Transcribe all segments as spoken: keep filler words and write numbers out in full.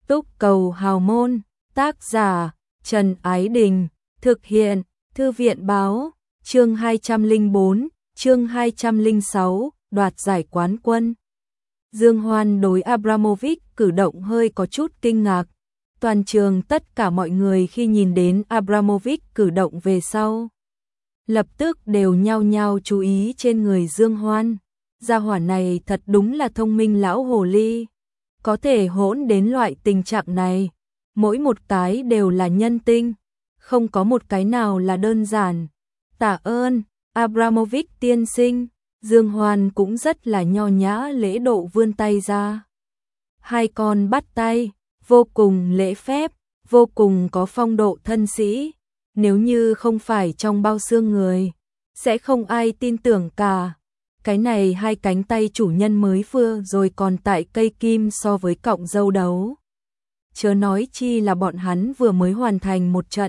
Túc Cầu Hào Môn, tác giả Trần Ái Đình, thực hiện Thư viện Báo, chương hai trăm lẻ bốn, chương hai trăm lẻ sáu, đoạt giải quán quân. Dương Hoan đối Abramovich cử động hơi có chút kinh ngạc. Toàn trường tất cả mọi người khi nhìn đến Abramovich cử động về sau, lập tức đều nhao nhao chú ý trên người Dương Hoan. Gia hỏa này thật đúng là thông minh lão hồ ly, có thể hỗn đến loại tình trạng này, mỗi một cái đều là nhân tinh, không có một cái nào là đơn giản. Tạ ơn, Abramovich tiên sinh. Dương Hoan cũng rất là nho nhã lễ độ vươn tay ra. Hai con bắt tay, vô cùng lễ phép, vô cùng có phong độ thân sĩ. Nếu như không phải trong bao xương người, sẽ không ai tin tưởng cả. Cái này hai cánh tay chủ nhân mới vừa rồi còn tại cây kim so với cọng dâu đấu. Chớ nói chi là bọn hắn vừa mới hoàn thành một trận.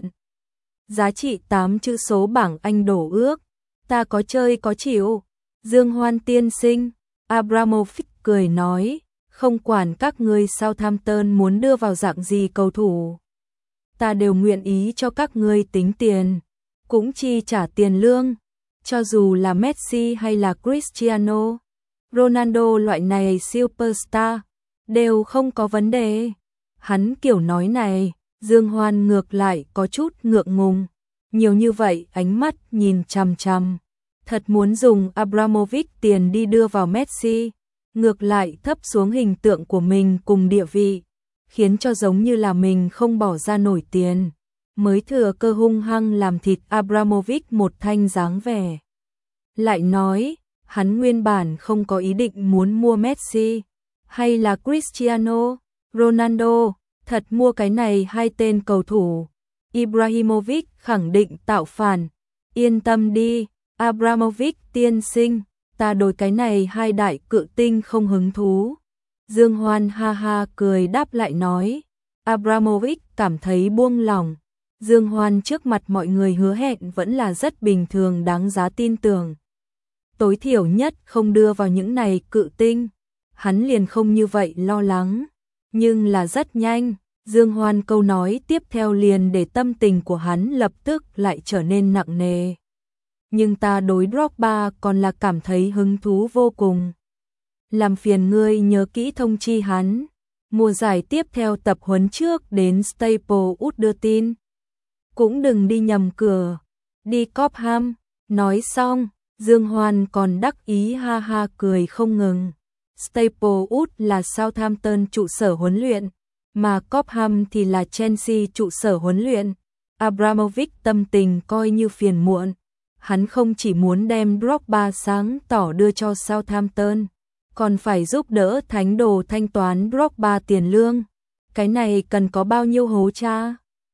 Giá trị tám chữ số bảng Anh đổ ước. Ta có chơi có chịu. Dương Hoan tiên sinh, Abramovich cười nói, không quản các ngươi Southampton muốn đưa vào dạng gì cầu thủ, ta đều nguyện ý cho các ngươi tính tiền, cũng chi trả tiền lương, cho dù là Messi hay là Cristiano Ronaldo loại này superstar, đều không có vấn đề. Hắn kiểu nói này, Dương Hoan ngược lại có chút ngượng ngùng, nhiều như vậy ánh mắt nhìn chằm chằm. Thật muốn dùng Abramovich tiền đi đưa vào Messi, ngược lại thấp xuống hình tượng của mình cùng địa vị, khiến cho giống như là mình không bỏ ra nổi tiền, mới thừa cơ hung hăng làm thịt Abramovich một thanh dáng vẻ. Lại nói, hắn nguyên bản không có ý định muốn mua Messi, hay là Cristiano Ronaldo, thật mua cái này hai tên cầu thủ, Ibrahimovic khẳng định tạo phản, yên tâm đi. Abramovich tiên sinh, ta đối cái này hai đại cự tinh không hứng thú. Dương Hoan ha ha cười đáp lại nói. Abramovich cảm thấy buông lỏng. Dương Hoan trước mặt mọi người hứa hẹn vẫn là rất bình thường đáng giá tin tưởng. Tối thiểu nhất không đưa vào những này cự tinh, hắn liền không như vậy lo lắng. Nhưng là rất nhanh, Dương Hoan câu nói tiếp theo liền để tâm tình của hắn lập tức lại trở nên nặng nề. Nhưng ta đối Drogba còn là cảm thấy hứng thú vô cùng. Làm phiền ngươi nhớ kỹ thông chi hắn. Mùa giải tiếp theo tập huấn trước đến Staplewood đưa tin. Cũng đừng đi nhầm cửa. Đi Cobham. Nói xong, Dương Hoan còn đắc ý ha ha cười không ngừng. Staplewood là Southampton trụ sở huấn luyện, mà Cobham thì là Chelsea trụ sở huấn luyện. Abramovich tâm tình coi như phiền muộn. Hắn không chỉ muốn đem Drogba sáng tỏ đưa cho Southampton, còn phải giúp đỡ thánh đồ thanh toán Drogba tiền lương. Cái này cần có bao nhiêu hố cha?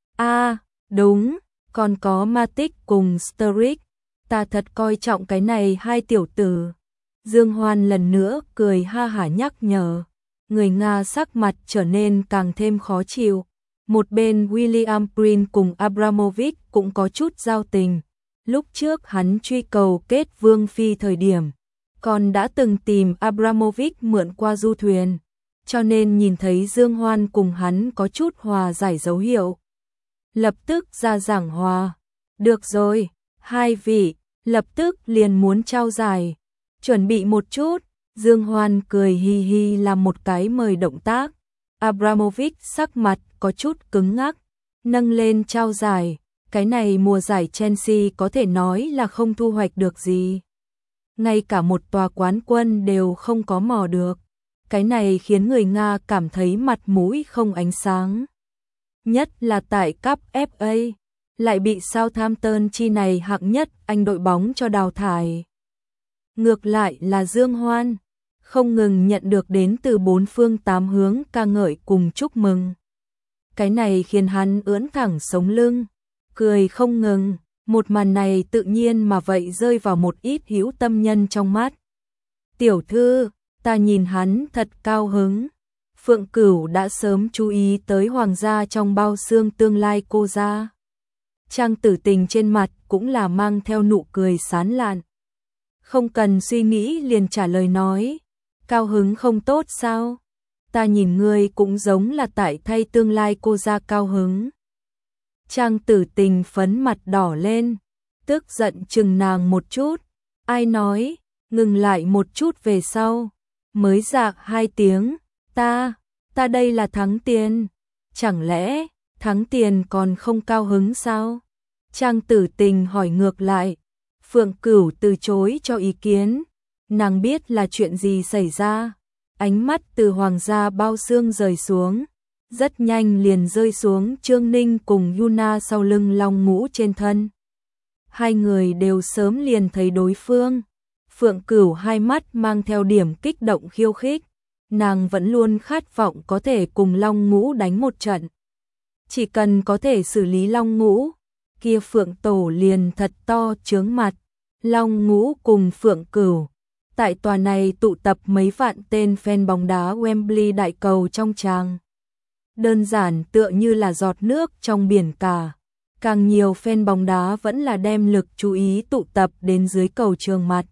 À, đúng, còn có Matic cùng Sturridge. Ta thật coi trọng cái này hai tiểu tử. Dương Hoan lần nữa cười ha hả nhắc nhở. Người Nga sắc mặt trở nên càng thêm khó chịu. Một bên William Prince cùng Abramovich cũng có chút giao tình. Lúc trước hắn truy cầu kết vương phi thời điểm, còn đã từng tìm Abramovich mượn qua du thuyền, cho nên nhìn thấy Dương Hoan cùng hắn có chút hòa giải dấu hiệu. Lập tức ra giảng hòa. Được rồi, hai vị, lập tức liền muốn trao giải. Chuẩn bị một chút, Dương Hoan cười hi hi làm một cái mời động tác. Abramovich sắc mặt có chút cứng ngắc, nâng lên trao giải. Cái này mùa giải Chelsea có thể nói là không thu hoạch được gì. Ngay cả một tòa quán quân đều không có mò được. Cái này khiến người Nga cảm thấy mặt mũi không ánh sáng. Nhất là tại Cup ép a, lại bị Southampton chi này hạng nhất Anh đội bóng cho đào thải. Ngược lại là Dương Hoan, không ngừng nhận được đến từ bốn phương tám hướng ca ngợi cùng chúc mừng. Cái này khiến hắn ưỡn thẳng sống lưng, cười không ngừng, một màn này tự nhiên mà vậy rơi vào một ít hữu tâm nhân trong mắt. Tiểu thư, ta nhìn hắn thật cao hứng. Phượng Cửu đã sớm chú ý tới hoàng gia trong bao xương tương lai cô gia. Trang Tử Tình trên mặt cũng là mang theo nụ cười sán lạn. Không cần suy nghĩ liền trả lời nói, cao hứng không tốt sao? ta nhìn ngươi cũng giống là tại thay tương lai cô ra cao hứng. Trang Tử Tình phấn mặt đỏ lên, tức giận chừng nàng một chút, ai nói, ngừng lại một chút về sau, mới dạ hai tiếng, ta, ta đây là thắng tiền, chẳng lẽ, thắng tiền còn không cao hứng sao? Trang Tử Tình hỏi ngược lại, Phượng Cửu từ chối cho ý kiến, nàng biết là chuyện gì xảy ra, ánh mắt từ hoàng gia bao xương rời xuống, rất nhanh liền rơi xuống Trương Ninh cùng Yuna sau lưng Long Ngũ trên thân. Hai người đều sớm liền thấy đối phương, Phượng Cửu hai mắt mang theo điểm kích động khiêu khích, nàng vẫn luôn khát vọng có thể cùng Long Ngũ đánh một trận. Chỉ cần có thể xử lý Long Ngũ, kia Phượng Tổ liền thật to chướng mặt. Long Ngũ cùng Phượng Cửu, tại tòa này tụ tập mấy vạn tên fan bóng đá Wembley đại cầu trong tràng. Đơn giản tựa như là giọt nước trong biển cả. Càng nhiều fan bóng đá vẫn là đem lực chú ý tụ tập đến dưới cầu trường mặt.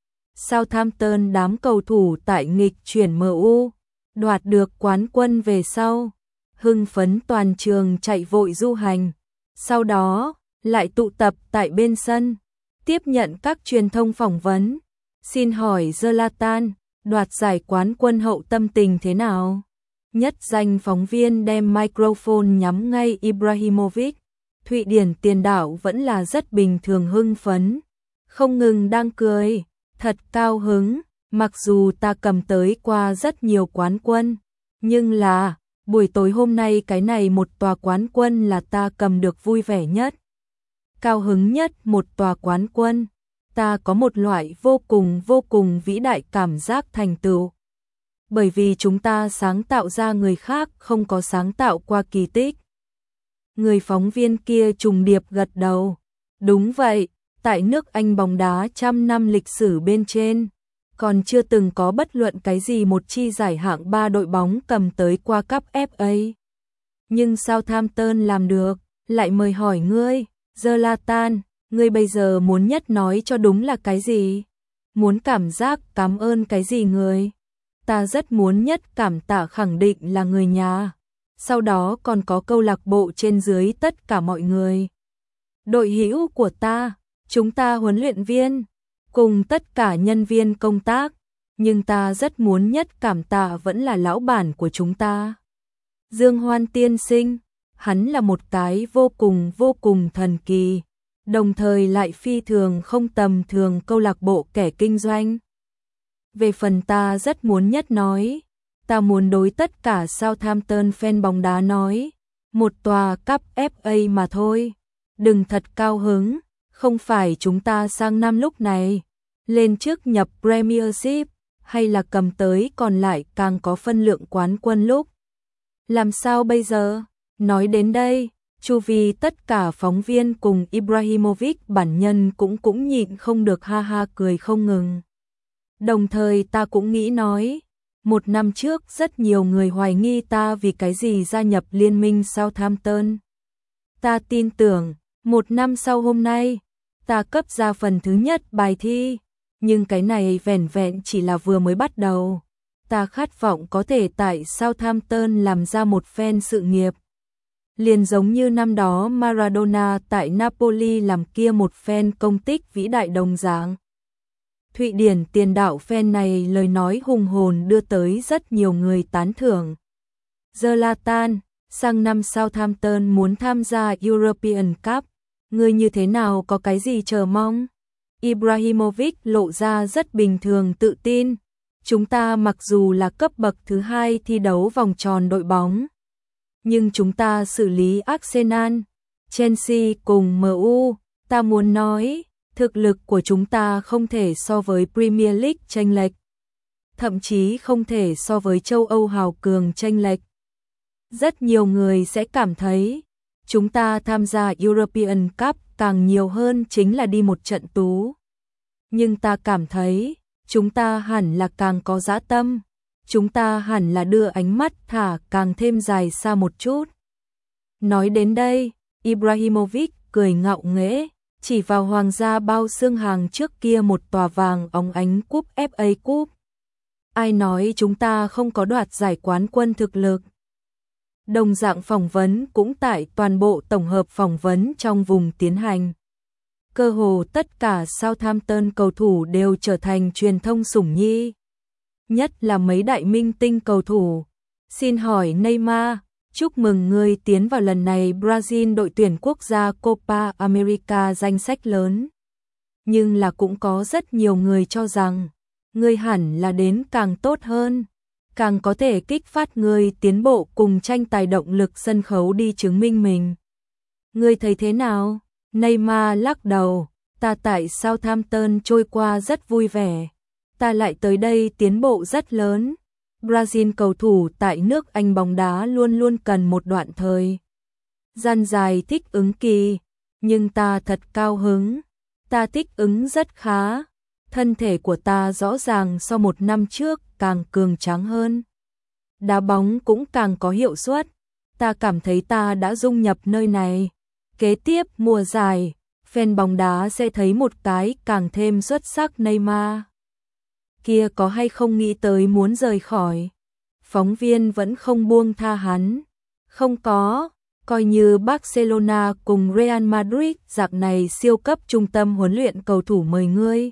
Southampton đám cầu thủ tại nghịch chuyển em u, đoạt được quán quân về sau, hưng phấn toàn trường chạy vội du hành. Sau đó, lại tụ tập tại bên sân, tiếp nhận các truyền thông phỏng vấn. Xin hỏi Zlatan, đoạt giải quán quân hậu tâm tình thế nào? Nhất danh phóng viên đem microphone nhắm ngay Ibrahimovic. Thụy Điển tiền đạo vẫn là rất bình thường hưng phấn, không ngừng đang cười, thật cao hứng, mặc dù ta cầm tới qua rất nhiều quán quân, nhưng là, buổi tối hôm nay cái này một tòa quán quân là ta cầm được vui vẻ nhất. Cao hứng nhất một tòa quán quân, ta có một loại vô cùng vô cùng vĩ đại cảm giác thành tựu. Bởi vì chúng ta sáng tạo ra người khác không có sáng tạo qua kỳ tích. Người phóng viên kia trùng điệp gật đầu. Đúng vậy, tại nước Anh bóng đá trăm năm lịch sử bên trên, còn chưa từng có bất luận cái gì một chi giải hạng ba đội bóng cầm tới qua cúp ép a. Nhưng Southampton làm được, lại mời hỏi ngươi, Zlatan, ngươi bây giờ muốn nhất nói cho đúng là cái gì? Muốn cảm giác cảm ơn cái gì người? Ta rất muốn nhất cảm tạ khẳng định là người nhà. Sau đó còn có câu lạc bộ trên dưới tất cả mọi người. Đội hữu của ta, chúng ta huấn luyện viên, cùng tất cả nhân viên công tác, nhưng ta rất muốn nhất cảm tạ vẫn là lão bản của chúng ta. Dương Hoan tiên sinh, hắn là một cái vô cùng vô cùng thần kỳ, đồng thời lại phi thường không tầm thường câu lạc bộ kẻ kinh doanh. Về phần ta rất muốn nhất nói, ta muốn đối tất cả Southampton fan bóng đá nói, một tòa cúp ép a mà thôi, đừng thật cao hứng, không phải chúng ta sang năm lúc này, lên trước nhập Premiership, hay là cầm tới còn lại càng có phân lượng quán quân lúc. Làm sao bây giờ? Nói đến đây, chu vi tất cả phóng viên cùng Ibrahimovic bản nhân cũng cũng nhịn không được ha ha cười không ngừng. Đồng thời ta cũng nghĩ nói, một năm trước rất nhiều người hoài nghi ta vì cái gì gia nhập liên minh Southampton. Ta tin tưởng, một năm sau hôm nay, ta cấp ra phần thứ nhất bài thi, nhưng cái này vẻn vẹn chỉ là vừa mới bắt đầu. Ta khát vọng có thể tại Southampton làm ra một phen sự nghiệp. Liền giống như năm đó Maradona tại Napoli làm kia một phen công tích vĩ đại đồng dạng. Thụy Điển tiền đạo phen này lời nói hùng hồn đưa tới rất nhiều người tán thưởng. Zlatan, sang năm Southampton muốn tham gia European Cup, ngươi như thế nào có cái gì chờ mong? Ibrahimovic lộ ra rất bình thường tự tin. Chúng ta mặc dù là cấp bậc thứ hai thi đấu vòng tròn đội bóng, nhưng chúng ta xử lý Arsenal, Chelsea cùng em u, ta muốn nói, thực lực của chúng ta không thể so với Premier League chênh lệch, thậm chí không thể so với châu Âu hào cường chênh lệch. Rất nhiều người sẽ cảm thấy, chúng ta tham gia European Cup càng nhiều hơn chính là đi một trận tú. Nhưng ta cảm thấy, chúng ta hẳn là càng có dã tâm, chúng ta hẳn là đưa ánh mắt thả càng thêm dài xa một chút. Nói đến đây, Ibrahimovic cười ngạo nghễ, chỉ vào hoàng gia bao xương hàng trước kia một tòa vàng óng ánh cúp ép a Cup. Ai nói chúng ta không có đoạt giải quán quân thực lực? Đồng dạng phỏng vấn cũng tại toàn bộ tổng hợp phỏng vấn trong vùng tiến hành. Cơ hồ tất cả Southampton cầu thủ đều trở thành truyền thông sủng nhi. Nhất là mấy đại minh tinh cầu thủ. Xin hỏi Neymar, chúc mừng ngươi tiến vào lần này Brazil đội tuyển quốc gia Copa America danh sách lớn. Nhưng là cũng có rất nhiều người cho rằng, ngươi hẳn là đến càng tốt hơn, càng có thể kích phát ngươi tiến bộ cùng tranh tài động lực sân khấu đi chứng minh mình. Ngươi thấy thế nào? Neymar lắc đầu, ta tại Southampton trôi qua rất vui vẻ, ta lại tới đây tiến bộ rất lớn. Brazil cầu thủ tại nước Anh bóng đá luôn luôn cần một đoạn thời gian dài thích ứng kỳ, nhưng ta thật cao hứng, ta thích ứng rất khá, thân thể của ta rõ ràng so một năm trước càng cường tráng hơn. Đá bóng cũng càng có hiệu suất, ta cảm thấy ta đã dung nhập nơi này. Kế tiếp mùa giải, fan bóng đá sẽ thấy một cái càng thêm xuất sắc Neymar. Kia có hay không nghĩ tới muốn rời khỏi? Phóng viên vẫn không buông tha hắn. Không có, coi như Barcelona cùng Real Madrid dạng này siêu cấp trung tâm huấn luyện cầu thủ mời ngươi.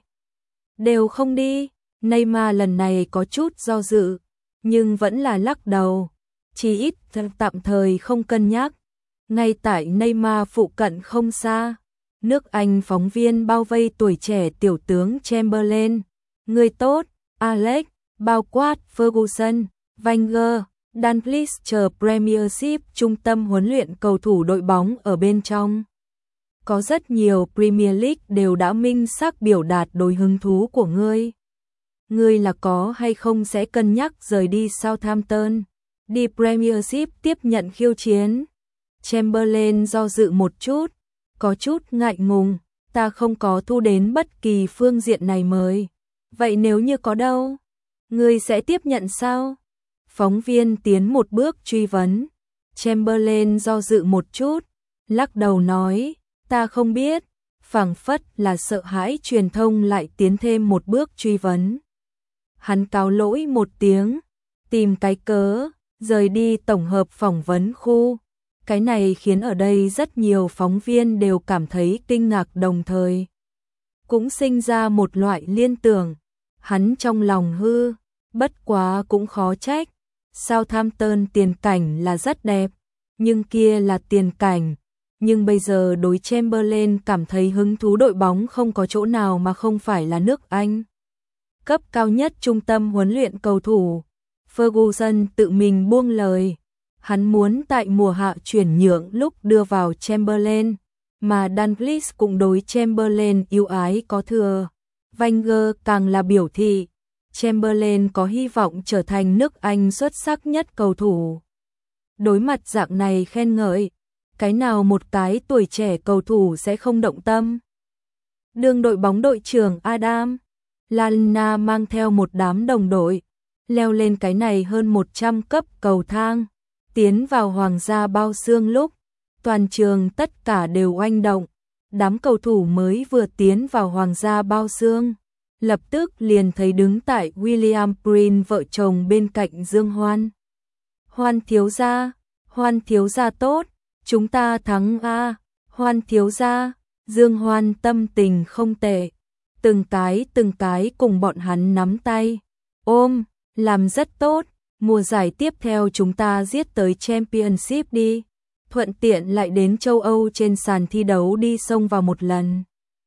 Đều không đi, Neymar lần này có chút do dự, nhưng vẫn là lắc đầu, chỉ ít tạm thời không cân nhắc. Ngay tại Neymar phụ cận không xa, nước Anh phóng viên bao vây tuổi trẻ tiểu tướng Chamberlain, người tốt, Alex, bao quát Ferguson, Wenger, Dalglish chờ Premiership trung tâm huấn luyện cầu thủ đội bóng ở bên trong. Có rất nhiều Premier League đều đã minh xác biểu đạt đối hứng thú của ngươi. Ngươi là có hay không sẽ cân nhắc rời đi Southampton, đi Premiership tiếp nhận khiêu chiến. Chamberlain do dự một chút, có chút ngại ngùng, ta không có thu đến bất kỳ phương diện này mời. Vậy nếu như có đâu, ngươi sẽ tiếp nhận sao? Phóng viên tiến một bước truy vấn. Chamberlain do dự một chút, lắc đầu nói, ta không biết, phảng phất là sợ hãi truyền thông lại tiến thêm một bước truy vấn. Hắn cáo lỗi một tiếng, tìm cái cớ, rời đi tổng hợp phỏng vấn khu. Cái này khiến ở đây rất nhiều phóng viên đều cảm thấy kinh ngạc, đồng thời cũng sinh ra một loại liên tưởng. Hắn trong lòng hư, bất quá cũng khó trách. Southampton tiền cảnh là rất đẹp, nhưng kia là tiền cảnh. Nhưng bây giờ đối Chamberlain cảm thấy hứng thú đội bóng không có chỗ nào mà không phải là nước Anh. Cấp cao nhất trung tâm huấn luyện cầu thủ. Ferguson tự mình buông lời. Hắn muốn tại mùa hạ chuyển nhượng lúc đưa vào Chamberlain, mà Dalglish cũng đối Chamberlain yêu ái có thừa. Wenger càng là biểu thị, Chamberlain có hy vọng trở thành nước Anh xuất sắc nhất cầu thủ. Đối mặt dạng này khen ngợi, cái nào một cái tuổi trẻ cầu thủ sẽ không động tâm. Đương đội bóng đội trưởng Adam Lallana mang theo một đám đồng đội, leo lên cái này hơn một trăm cấp cầu thang, tiến vào Hoàng gia bao xương lúc, toàn trường tất cả đều oanh động. Đám cầu thủ mới vừa tiến vào Hoàng gia bao xương, lập tức liền thấy đứng tại William Prince vợ chồng bên cạnh Dương Hoan. Hoan thiếu gia, Hoan thiếu gia tốt, chúng ta thắng a, Hoan thiếu gia. Dương Hoan tâm tình không tệ, từng cái từng cái cùng bọn hắn nắm tay, ôm, làm rất tốt, mùa giải tiếp theo chúng ta giết tới Championship đi, thuận tiện lại đến châu Âu trên sàn thi đấu đi xông vào một lần.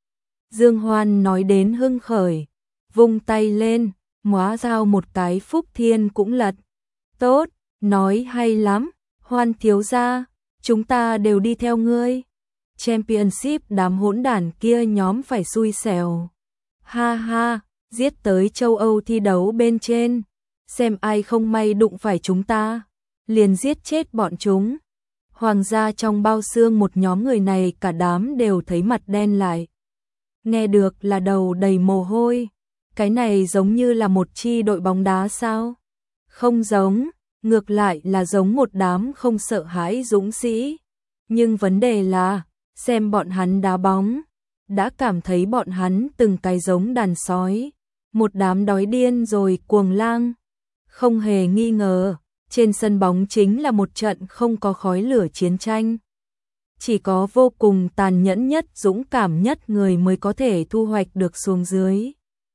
Dương Hoan nói đến hưng khởi, vung tay lên, móa dao một cái Phúc Thiên cũng lật. Tốt, nói hay lắm, Hoan thiếu gia, chúng ta đều đi theo ngươi. Championship đám hỗn đản kia nhóm phải xui xẻo. Ha ha, giết tới châu Âu thi đấu bên trên, xem ai không may đụng phải chúng ta, liền giết chết bọn chúng. Hoàng gia trong bao xương một nhóm người này cả đám đều thấy mặt đen lại. Nghe được là đầu đầy mồ hôi. Cái này giống như là một chi đội bóng đá sao? Không giống, ngược lại là giống một đám không sợ hãi dũng sĩ. Nhưng vấn đề là, xem bọn hắn đá bóng, đã cảm thấy bọn hắn từng cái giống đàn sói. một đám đói điên rồi cuồng lang. Không hề nghi ngờ, trên sân bóng chính là một trận không có khói lửa chiến tranh. Chỉ có vô cùng tàn nhẫn nhất, dũng cảm nhất người mới có thể thu hoạch được xuống dưới.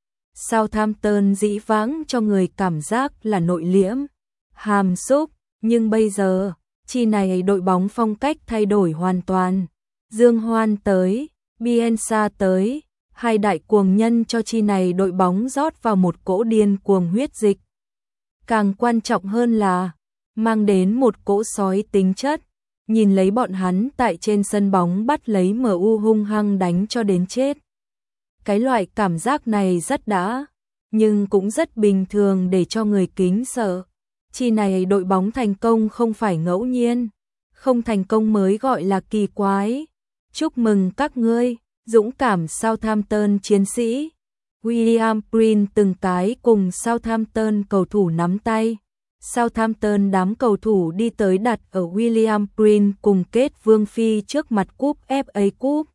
Southampton dĩ vãng cho người cảm giác là nội liễm, hàm xúc, nhưng bây giờ, chi này đội bóng phong cách thay đổi hoàn toàn. Dương Hoan tới, Bielsa tới, hai đại cuồng nhân cho chi này đội bóng rót vào một cỗ điên cuồng huyết dịch. Càng quan trọng hơn là, mang đến một cỗ sói tính chất, nhìn lấy bọn hắn tại trên sân bóng bắt lấy em u hung hăng đánh cho đến chết. Cái loại cảm giác này rất đã, nhưng cũng rất bình thường để cho người kính sợ. Chi này đội bóng thành công không phải ngẫu nhiên, không thành công mới gọi là kỳ quái. Chúc mừng các ngươi, dũng cảm Southampton chiến sĩ. William Prince từng cái cùng Southampton cầu thủ nắm tay. Southampton đám cầu thủ đi tới đặt ở William Prince cùng kết vương phi trước mặt cúp ép a Cup.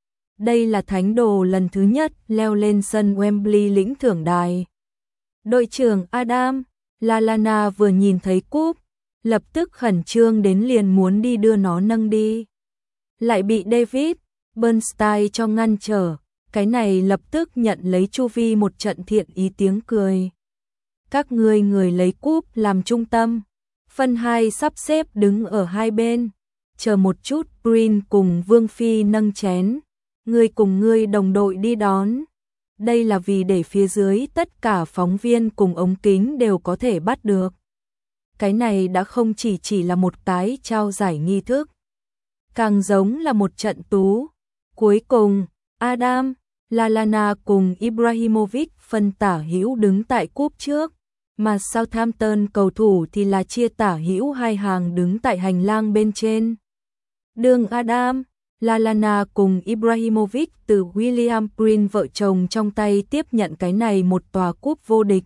Đây là thánh đồ lần thứ nhất leo lên sân Wembley lĩnh thưởng đài. Đội trưởng Adam Lallana vừa nhìn thấy cúp, lập tức khẩn trương đến liền muốn đi đưa nó nâng đi. Lại bị David Bernstein cho ngăn trở, cái này lập tức nhận lấy chu vi một trận thiện ý tiếng cười. Các ngươi người lấy cúp làm trung tâm, phân hai sắp xếp đứng ở hai bên, chờ một chút. Prince cùng Vương Phi nâng chén, ngươi cùng ngươi đồng đội đi đón. Đây là vì để phía dưới tất cả phóng viên cùng ống kính đều có thể bắt được. Cái này đã không chỉ chỉ là một cái trao giải nghi thức, càng giống là một trận tú. Cuối cùng, Adam Lallana cùng Ibrahimovic phân tả hữu đứng tại cúp trước, mà Southampton cầu thủ thì là chia tả hữu hai hàng đứng tại hành lang bên trên. Đường Adam Lallana cùng Ibrahimovic từ William Prince vợ chồng trong tay tiếp nhận cái này một tòa cúp vô địch.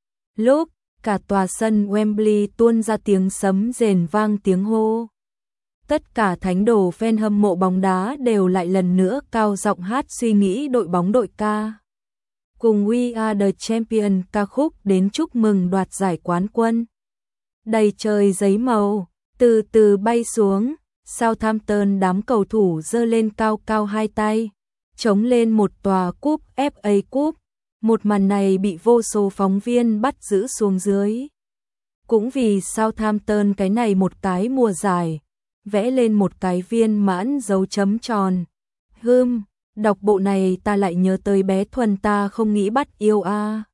Lúc cả tòa sân Wembley tuôn ra tiếng sấm rền vang tiếng hô. Tất cả thánh đồ fan hâm mộ bóng đá đều lại lần nữa cao giọng hát suy nghĩ đội bóng đội ca. Cùng We Are The Champion ca khúc đến chúc mừng đoạt giải quán quân. Đầy trời giấy màu, từ từ bay xuống, Southampton đám cầu thủ giơ lên cao cao hai tay, chống lên một tòa cúp ép a Cup. Một màn này bị vô số phóng viên bắt giữ xuống dưới. Cũng vì Southampton cái này một cái mùa giải, vẽ lên một cái viên mãn dấu chấm tròn. Hừm, đọc bộ này ta lại nhớ tới bé Thuần ta không nghĩ bắt yêu a.